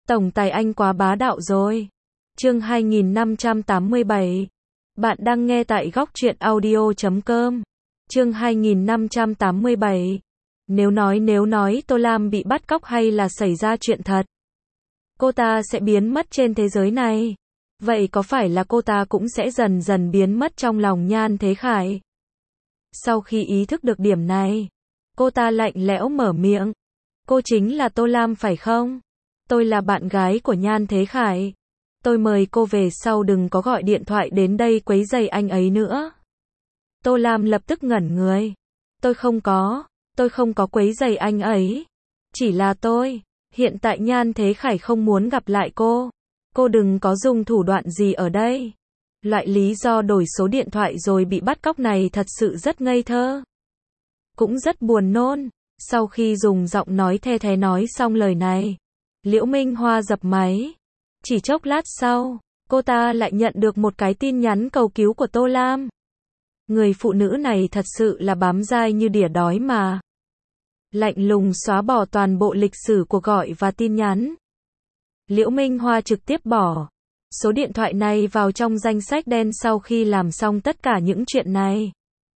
Tổng tài anh quá bá đạo rồi. Chương 2587. Bạn đang nghe tại góc truyện audio.com. Chương 2587. Nếu nói Tô Lam bị bắt cóc hay là xảy ra chuyện thật, cô ta sẽ biến mất trên thế giới này. Vậy có phải là cô ta cũng sẽ dần dần biến mất trong lòng Nhan Thế Khải? Sau khi ý thức được điểm này, cô ta lạnh lẽo mở miệng. Cô chính là Tô Lam phải không? Tôi là bạn gái của Nhan Thế Khải. Tôi mời cô về sau đừng có gọi điện thoại đến đây quấy rầy anh ấy nữa. Tô Lam lập tức ngẩn người. Tôi không có quấy rầy anh ấy. Chỉ là hiện tại Nhan Thế Khải không muốn gặp lại cô. Cô đừng có dùng thủ đoạn gì ở đây. Loại lý do đổi số điện thoại rồi bị bắt cóc này thật sự rất ngây thơ. Cũng rất buồn nôn. Sau khi dùng giọng nói the thé nói xong lời này, Liễu Minh Hoa dập máy. Chỉ chốc lát sau, cô ta lại nhận được một cái tin nhắn cầu cứu của Tô Lam. Người phụ nữ này thật sự là bám dai như đỉa đói mà. Lạnh lùng xóa bỏ toàn bộ lịch sử cuộc gọi và tin nhắn. Liễu Minh Hoa trực tiếp bỏ số điện thoại này vào trong danh sách đen. Sau khi làm xong tất cả những chuyện này,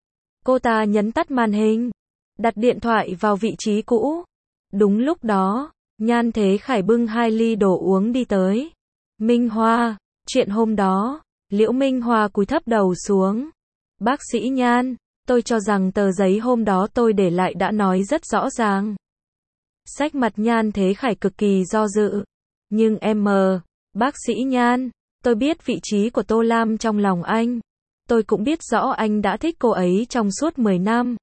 cô ta nhấn tắt màn hình, đặt điện thoại vào vị trí cũ. Đúng lúc đó, Nhan Thế Khải bưng 2 ly đồ uống đi tới. Minh Hoa, chuyện hôm đó. Liễu Minh Hoa cúi thấp đầu xuống. Bác sĩ Nhan, tôi cho rằng tờ giấy hôm đó tôi để lại đã nói rất rõ ràng. Sắc mặt Nhan Thế Khải cực kỳ do dự. Nhưng bác sĩ Nhan, tôi biết vị trí của Tô Lam trong lòng anh. Tôi cũng biết rõ anh đã thích cô ấy trong suốt 10 năm.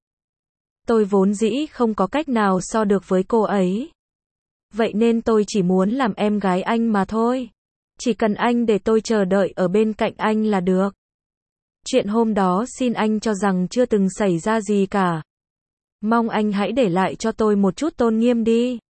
Tôi vốn dĩ không có cách nào so được với cô ấy. Vậy nên tôi chỉ muốn làm em gái anh mà thôi. Chỉ cần anh để tôi chờ đợi ở bên cạnh anh là được. Chuyện hôm đó xin anh cho rằng chưa từng xảy ra gì cả. Mong anh hãy để lại cho tôi một chút tôn nghiêm đi.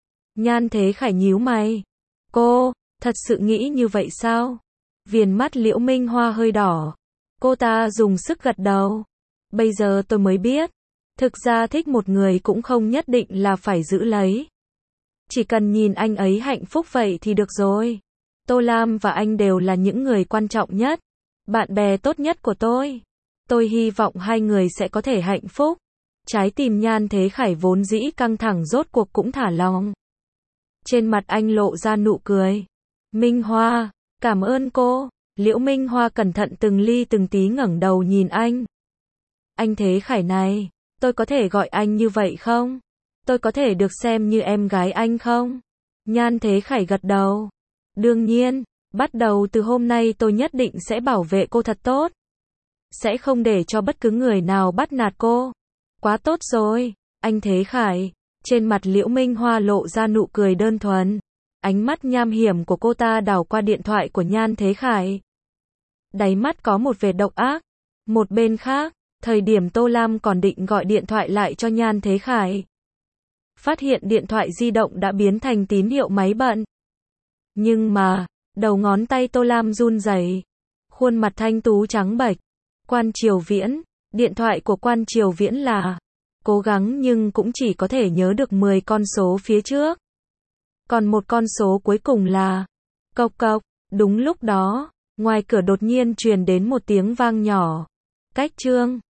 Nhan Thế Khải nhíu mày. Cô, thật sự nghĩ như vậy sao? Viền mắt Liễu Minh Hoa hơi đỏ. Cô ta dùng sức gật đầu. Bây giờ tôi mới biết. Thực ra thích một người cũng không nhất định là phải giữ lấy. Chỉ cần nhìn anh ấy hạnh phúc vậy thì được rồi. Tô Lam và anh đều là những người quan trọng nhất. Bạn bè tốt nhất của tôi. Tôi hy vọng hai người sẽ có thể hạnh phúc. Trái tim Nhan Thế Khải vốn dĩ căng thẳng rốt cuộc cũng thả lỏng. Trên mặt anh lộ ra nụ cười. Minh Hoa, cảm ơn cô. Liễu Minh Hoa cẩn thận từng ly từng tí ngẩng đầu nhìn anh. Anh Thế Khải này, tôi có thể gọi anh như vậy không? Tôi có thể được xem như em gái anh không? Nhan Thế Khải gật đầu. Đương nhiên, bắt đầu từ hôm nay tôi nhất định sẽ bảo vệ cô thật tốt. Sẽ không để cho bất cứ người nào bắt nạt cô. Quá tốt rồi, anh Thế Khải. Trên mặt Liễu Minh Hoa lộ ra nụ cười đơn thuần. Ánh mắt nham hiểm của cô ta đảo qua điện thoại của Nhan Thế Khải. Đáy mắt có một vẻ độc ác. Một bên khác, thời điểm Tô Lam còn định gọi điện thoại lại cho Nhan Thế Khải, phát hiện điện thoại di động đã biến thành tín hiệu máy bận. Nhưng mà, đầu ngón tay Tô Lam run rẩy, khuôn mặt thanh tú trắng bệch. Quan Triều Viễn, điện thoại của Quan Triều Viễn là, cố gắng nhưng cũng chỉ có thể nhớ được 10 con số phía trước. Còn một con số cuối cùng là, cộc cộc. Đúng lúc đó, ngoài cửa đột nhiên truyền đến một tiếng vang nhỏ. Cách Trương,